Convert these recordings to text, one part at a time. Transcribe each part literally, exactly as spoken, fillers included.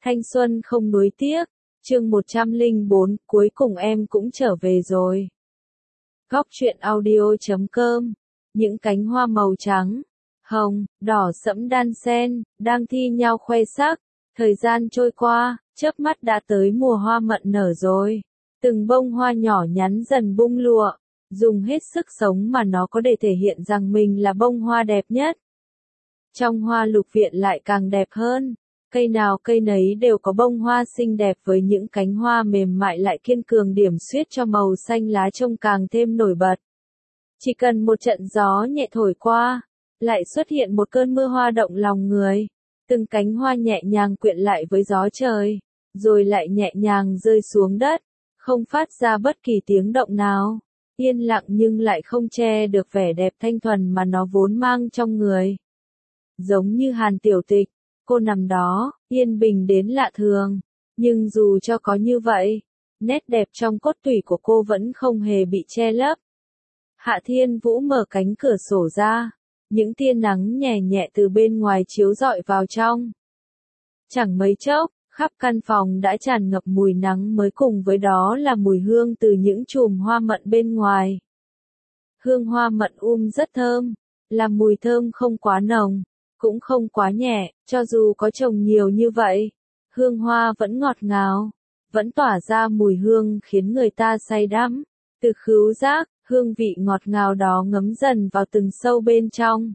Thanh xuân không nuối tiếc, chương một trăm lẻ bốn, cuối cùng em cũng trở về rồi. Góc truyện audio chấm com, những cánh hoa màu trắng, hồng, đỏ sẫm đan xen, đang thi nhau khoe sắc, thời gian trôi qua, chớp mắt đã tới mùa hoa mận nở rồi. Từng bông hoa nhỏ nhắn dần bung lụa, dùng hết sức sống mà nó có để thể hiện rằng mình là bông hoa đẹp nhất. Trong hoa lục viện lại càng đẹp hơn, cây nào cây nấy đều có bông hoa xinh đẹp với những cánh hoa mềm mại lại kiên cường điểm xuyết cho màu xanh lá trông càng thêm nổi bật. Chỉ cần một trận gió nhẹ thổi qua, lại xuất hiện một cơn mưa hoa động lòng người. Từng cánh hoa nhẹ nhàng quyện lại với gió trời, rồi lại nhẹ nhàng rơi xuống đất, không phát ra bất kỳ tiếng động nào. Yên lặng nhưng lại không che được vẻ đẹp thanh thuần mà nó vốn mang trong người. Giống như Hàn Tiểu Tịch, cô nằm đó, yên bình đến lạ thường, nhưng dù cho có như vậy, nét đẹp trong cốt tủy của cô vẫn không hề bị che lấp. Hạ Thiên Vũ mở cánh cửa sổ ra, những tia nắng nhẹ nhẹ từ bên ngoài chiếu rọi vào trong. Chẳng mấy chốc, khắp căn phòng đã tràn ngập mùi nắng mới cùng với đó là mùi hương từ những chùm hoa mận bên ngoài. Hương hoa mận um rất thơm, là mùi thơm không quá nồng, cũng không quá nhẹ, cho dù có trồng nhiều như vậy, hương hoa vẫn ngọt ngào, vẫn tỏa ra mùi hương khiến người ta say đắm. Từ khứu giác, hương vị ngọt ngào đó ngấm dần vào từng sâu bên trong,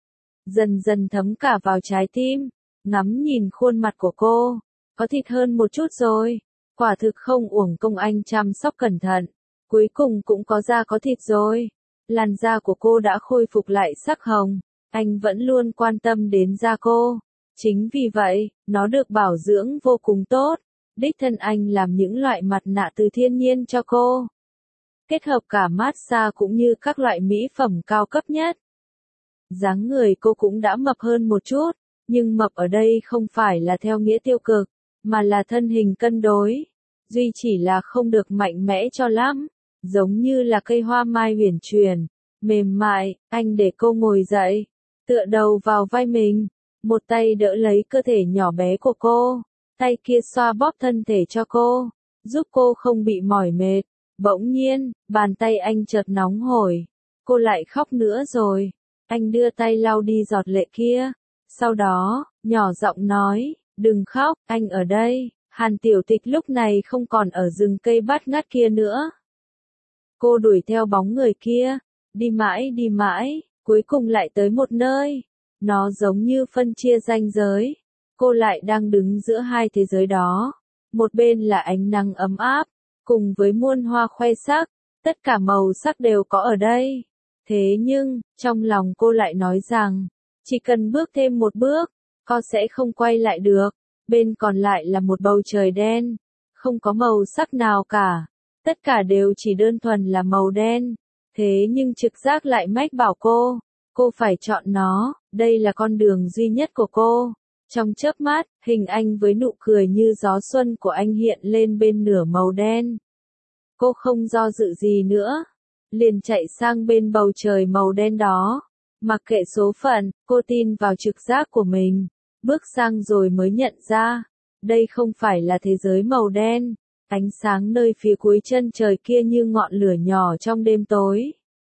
dần dần thấm cả vào trái tim. Ngắm nhìn khuôn mặt của cô, có thịt hơn một chút rồi, quả thực không uổng công anh chăm sóc cẩn thận, cuối cùng cũng có da có thịt rồi. Làn da của cô đã khôi phục lại sắc hồng, anh vẫn luôn quan tâm đến da cô, chính vì vậy, nó được bảo dưỡng vô cùng tốt. Đích thân anh làm những loại mặt nạ từ thiên nhiên cho cô, kết hợp cả massage cũng như các loại mỹ phẩm cao cấp nhất. Dáng người cô cũng đã mập hơn một chút, nhưng mập ở đây không phải là theo nghĩa tiêu cực, mà là thân hình cân đối, duy chỉ là không được mạnh mẽ cho lắm, giống như là cây hoa mai huyền truyền, mềm mại. Anh để cô ngồi dậy, tựa đầu vào vai mình, một tay đỡ lấy cơ thể nhỏ bé của cô, tay kia xoa bóp thân thể cho cô, giúp cô không bị mỏi mệt. Bỗng nhiên, bàn tay anh chợt nóng hổi, cô lại khóc nữa rồi. Anh đưa tay lau đi giọt lệ kia, sau đó, nhỏ giọng nói, đừng khóc, anh ở đây. Hàn Tiểu Tịch lúc này không còn ở rừng cây bát ngát kia nữa. Cô đuổi theo bóng người kia, đi mãi đi mãi, cuối cùng lại tới một nơi. Nó giống như phân chia ranh giới. Cô lại đang đứng giữa hai thế giới đó. Một bên là ánh nắng ấm áp, cùng với muôn hoa khoe sắc, tất cả màu sắc đều có ở đây. Thế nhưng, trong lòng cô lại nói rằng, chỉ cần bước thêm một bước, cô sẽ không quay lại được. Bên còn lại là một bầu trời đen, không có màu sắc nào cả. Tất cả đều chỉ đơn thuần là màu đen. Thế nhưng trực giác lại mách bảo cô, cô phải chọn nó, đây là con đường duy nhất của cô. Trong chớp mắt, hình anh với nụ cười như gió xuân của anh hiện lên bên nửa màu đen. Cô không do dự gì nữa, liền chạy sang bên bầu trời màu đen đó. Mặc kệ số phận, cô tin vào trực giác của mình, bước sang rồi mới nhận ra, đây không phải là thế giới màu đen. Ánh sáng nơi phía cuối chân trời kia như ngọn lửa nhỏ trong đêm tối.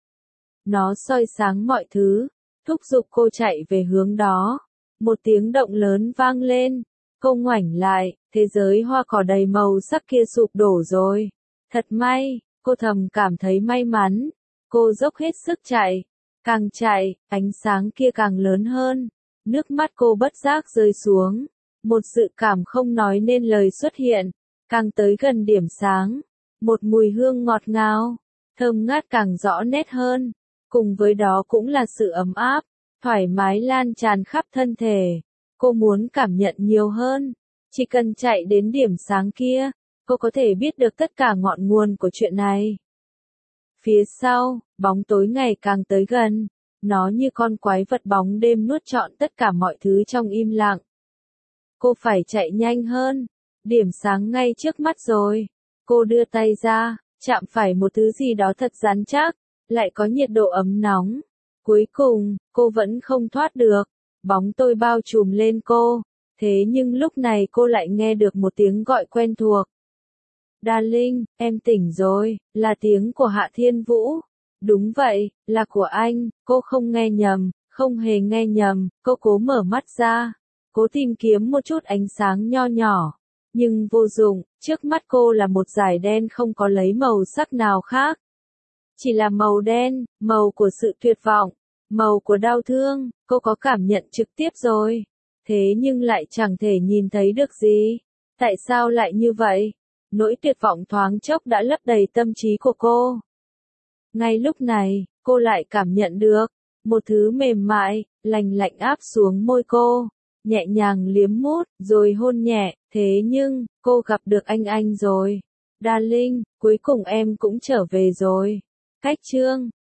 Nó soi sáng mọi thứ, thúc giục cô chạy về hướng đó. Một tiếng động lớn vang lên, cô ngoảnh lại, thế giới hoa cỏ đầy màu sắc kia sụp đổ rồi. Thật may, cô thầm cảm thấy may mắn. Cô dốc hết sức chạy, càng chạy, ánh sáng kia càng lớn hơn. Nước mắt cô bất giác rơi xuống, một dự cảm không nói nên lời xuất hiện. Càng tới gần điểm sáng, một mùi hương ngọt ngào, thơm ngát càng rõ nét hơn, cùng với đó cũng là sự ấm áp, thoải mái lan tràn khắp thân thể. Cô muốn cảm nhận nhiều hơn, chỉ cần chạy đến điểm sáng kia, cô có thể biết được tất cả ngọn nguồn của chuyện này. Phía sau, bóng tối ngày càng tới gần, nó như con quái vật bóng đêm nuốt trọn tất cả mọi thứ trong im lặng. Cô phải chạy nhanh hơn. Điểm sáng ngay trước mắt rồi. Cô đưa tay ra, chạm phải một thứ gì đó thật rắn chắc, lại có nhiệt độ ấm nóng. Cuối cùng, cô vẫn không thoát được. Bóng tối bao trùm lên cô. Thế nhưng lúc này cô lại nghe được một tiếng gọi quen thuộc. Darling, em tỉnh rồi, là tiếng của Hạ Thiên Vũ. Đúng vậy, là của anh, cô không nghe nhầm, không hề nghe nhầm, cô cố mở mắt ra, cố tìm kiếm một chút ánh sáng nho nhỏ. Nhưng vô dụng, trước mắt cô là một dải đen không có lấy màu sắc nào khác. Chỉ là màu đen, màu của sự tuyệt vọng, màu của đau thương, cô có cảm nhận trực tiếp rồi. Thế nhưng lại chẳng thể nhìn thấy được gì. Tại sao lại như vậy? Nỗi tuyệt vọng thoáng chốc đã lấp đầy tâm trí của cô. Ngay lúc này, cô lại cảm nhận được một thứ mềm mại, lành lạnh áp xuống môi cô, nhẹ nhàng liếm mút, rồi hôn nhẹ. Thế nhưng, cô gặp được anh anh rồi. Darling, cuối cùng em cũng trở về rồi. Cách chương